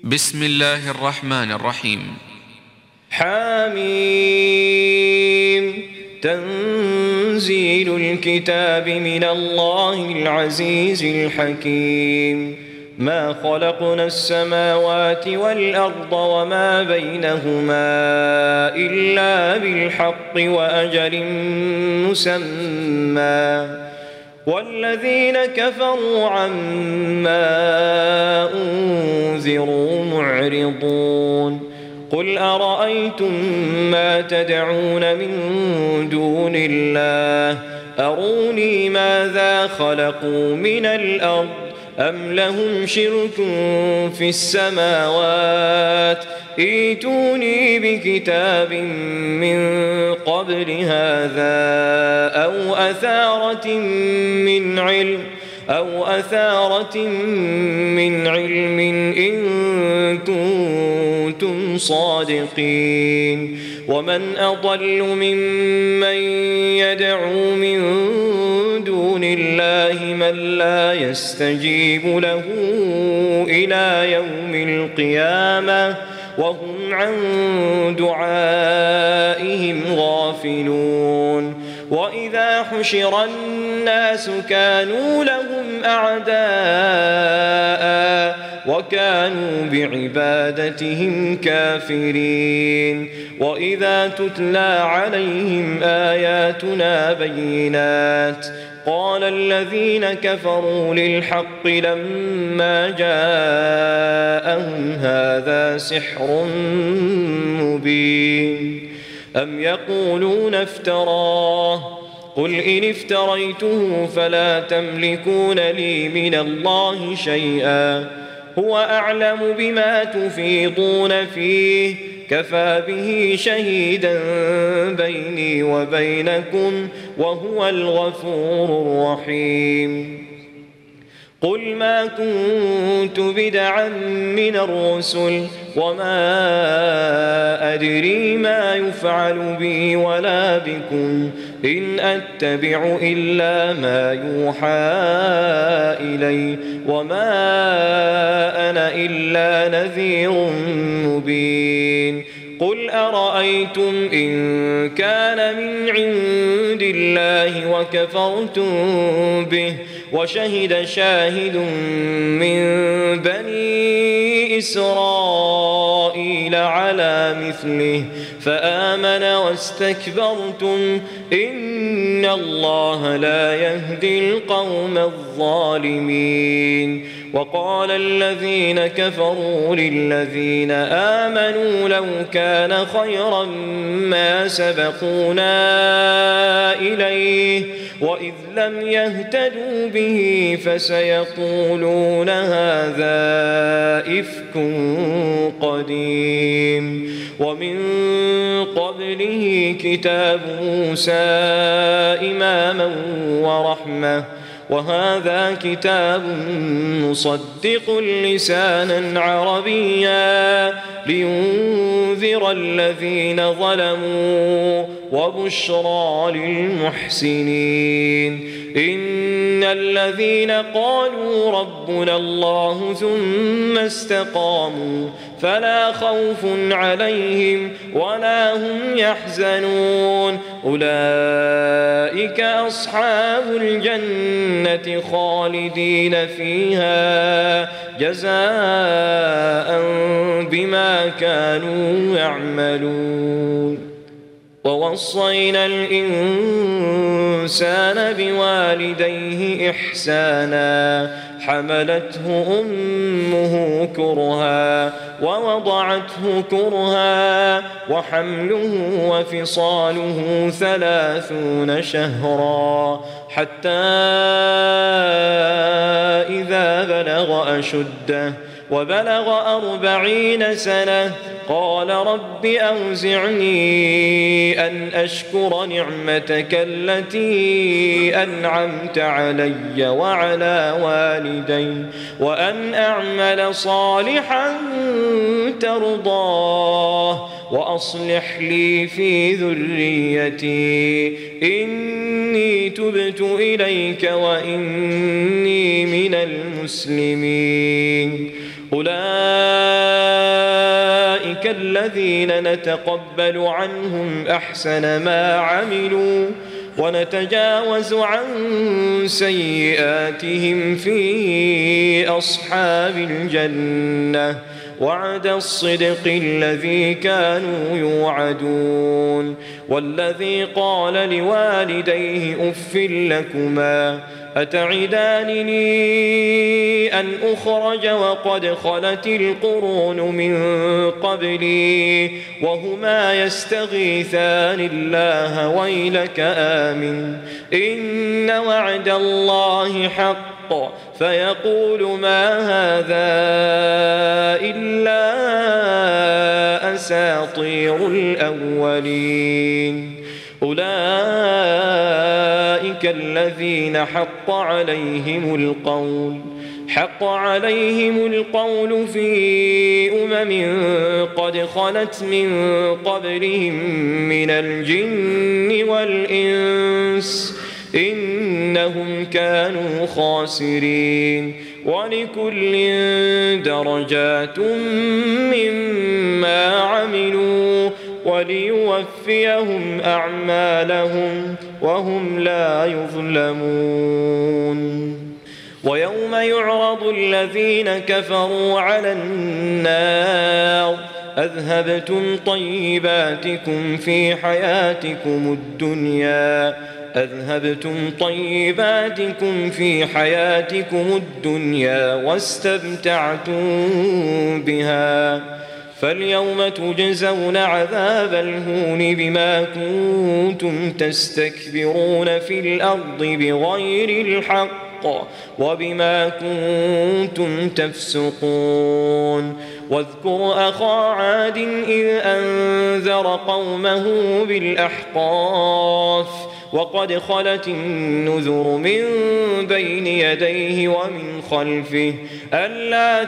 بسم الله الرحمن الرحيم. حميم. تنزيل الكتاب من الله العزيز الحكيم. ما خلقنا السماوات والأرض وما بينهما إلا بالحق وأجل مسمى، والذين كفروا عما أنذروا معرضون. قل أرأيتم ما تدعون من دون الله أروني ماذا خلقوا من الأرض أم لهم شرك في السماوات ائتوني بكتاب من قبل هذا أو أثارة من علم إن كنتم صادقين. ومن أضل ممن يدعو من دون الله من لا يستجيب له إلى يوم القيامة وهم عن دعائهم غافلون. وإذا حشر الناس كانوا لهم أعداء وكانوا بعبادتهم كافرين. وإذا تتلى عليهم آياتنا بينات قال الذين كفروا للحق لما جاءهم هذا سحر مبين. أم يقولون افتراه قل إن افتريته فلا تملكون لي من الله شيئا هو أعلم بما تفيضون فيه كفى به شهيدا بيني وبينكم وهو الغفور الرحيم. قل ما كنت بدعا من الرسل وما أدري ما يفعل بي ولا بكم إن أتبع إلا ما يوحى إلي وما أنا إلا نذير مبين. قل أرأيتم إن كان من عند الله وكفرتم به وشهد شاهد من بني إسرائيل على مثله فآمن واستكبرتم إن الله لا يهدي القوم الظالمين. وقال الذين كفروا للذين آمنوا لو كان خيرا ما سبقونا إليه وإذ لم يهتدوا به فسيقولون هذا إفك قديم. ومن قبله كتاب موسى إماما ورحمة وهذا كتاب مصدق لسانا عربيا لينذر الذين ظلموا وبشرى للمحسنين. إن الذين قالوا ربنا الله ثم استقاموا فلا خوف عليهم ولا هم يحزنون أولئك أصحاب الجنة خالدين فيها جزاء بما كانوا يعملون. ووصينا الإنسان بوالديه إحسانا حملته أمه كرها ووضعته كرها وحمله وفصاله 30 شهرا حتى إذا بلغ أشده وبلغ 40 سنة قال رب أوزعني أن أشكر نعمتك التي أنعمت علي وعلى والدي وأن أعمل صالحا ترضاه وأصلح لي في ذريتي إني تبت إليك وإني من المسلمين. أولئك أولئك الذين نتقبل عنهم أحسن ما عملوا ونتجاوز عن سيئاتهم في أصحاب الجنة وعد الصدق الذي كانوا يوعدون. والذي قال لوالديه أف لكما أتعدانني أن أخرج وقد خلت القرون من قبلي وهما يستغيثان الله ويلك آمن إن وعد الله حق فيقول ما هذا إلا أساطير الأولين. أولئك الذين حق عليهم القول في قد خلت من قبلهم من الجن والإنس إنهم كانوا خاسرين. ولكل درجات مما عملوا وليوفيهم أعمالهم وهم لا يظلمون. ويوم يعرض الذين كفروا على النار أذهبتم طيباتكم في حياتكم الدنيا واستمتعتم بها فاليوم تجزون عذاب الهون بما كنتم تستكبرون في الأرض بغير الحق وبما كنتم تفسقون. واذكر أخا عاد إذ أنذر قومه بالأحقاف وقد خلت النذر من بين يديه ومن خلفه ألا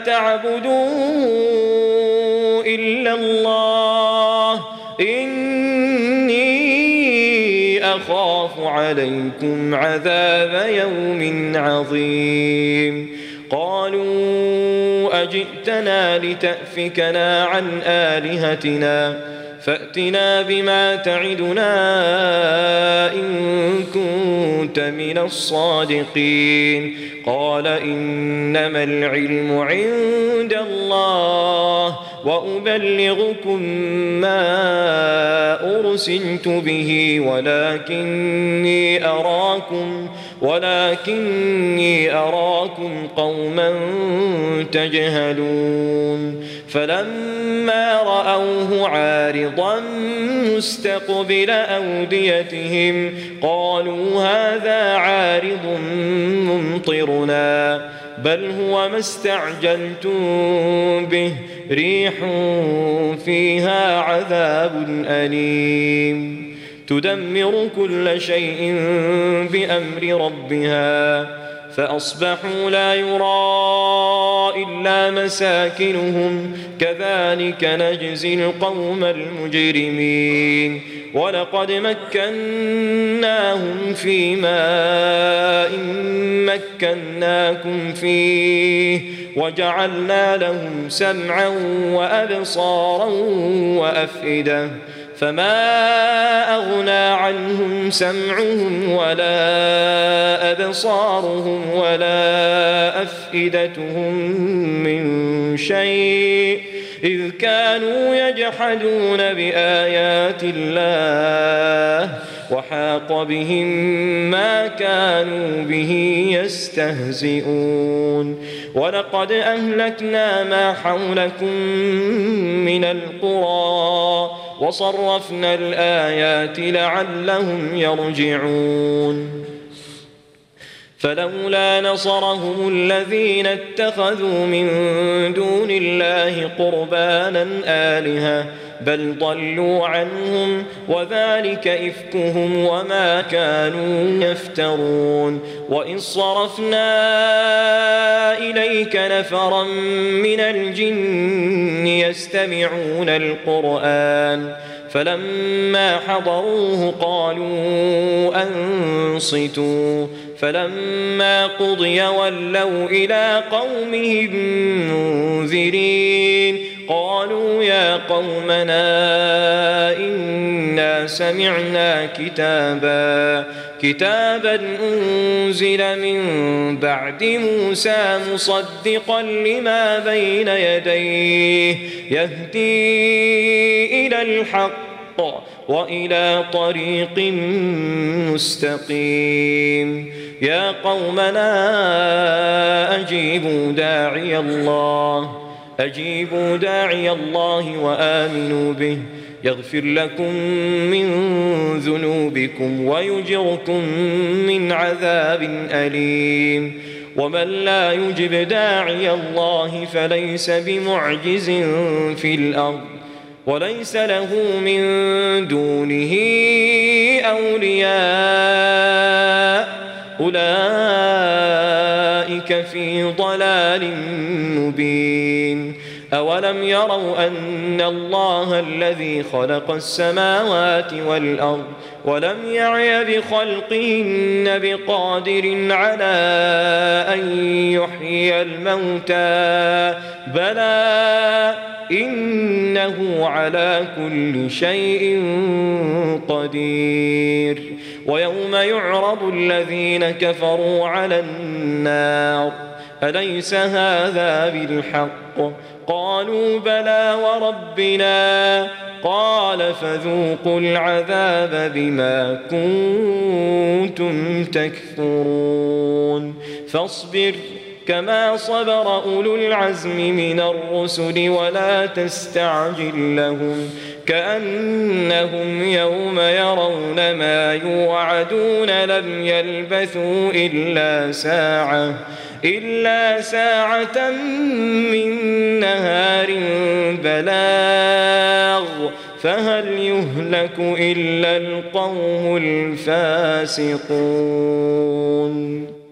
تعبدوا إلا الله إني أخاف عليكم عذاب يوم عظيم. قالوا أجئتنا لتأفكنا عن آلهتنا فأتنا بما تعدنا إن كنت من الصادقين. قال إنما العلم عند الله وأبلغكم ما أرسلت به ولكني أراكم قوما تجهلون. فلما رأوه عارضا مستقبل أوديتهم قالوا هذا عارض ممطرنا بل هو ما استعجلتم به ريح فيها عذاب أليم تدمر كل شيء بأمر ربها فأصبحوا لا يرى إلا مساكنهم كذلك نجزي القوم المجرمين. ولقد مكناهم في ماء مكناكم فيه وجعلنا لهم سمعا وأبصارا وأفئدة فما أغنى عنهم سمعهم ولا أبصارهم ولا أفئدتهم من شيء إذ كانوا يجحدون بآيات الله وحاق بهم ما كانوا به يستهزئون. ولقد أهلكنا ما حولكم من القرى وصرفنا الآيات لعلهم يرجعون. فلولا نصرهم الذين اتخذوا من دون الله قربانا آلهة بل ضلوا عنهم وذلك إفكهم وما كانوا يفترون. وإذ صرفنا إليك نفرا من الجن يستمعون القرآن فلما حضروه قالوا أنصتوا فلما قضي ولوا إلى قومهم منذرين. قالوا قالوا يا قومنا إنا سمعنا كتابا أنزل من بعد موسى مصدقا لما بين يديه يهدي إلى الحق وإلى طريق مستقيم يا قومنا أجيبوا داعي الله وآمنوا به يغفر لكم من ذنوبكم ويجركم من عذاب أليم ومن لا يجب داعي الله فليس بمعجز في الأرض وليس له من دونه أولياء أولئك في ضلال مبين أولم يروا أن الله الذي خلق السماوات والأرض ولم يعي بخلقهن بقادر على أن يحيي الموتى بلى إنه على كل شيء قدير ويوم يعرض الذين كفروا على النار أليس هذا بالحق قالوا بلى وربنا قال فذوقوا العذاب بما كنتم تكفرون فاصبر كما صبر أولو العزم من الرسل ولا تستعجل لهم كأنهم يوم يرون ما يوعدون لم يلبثوا إلا ساعة من نهار بلاغ فهل يهلك إلا القوم الفاسقون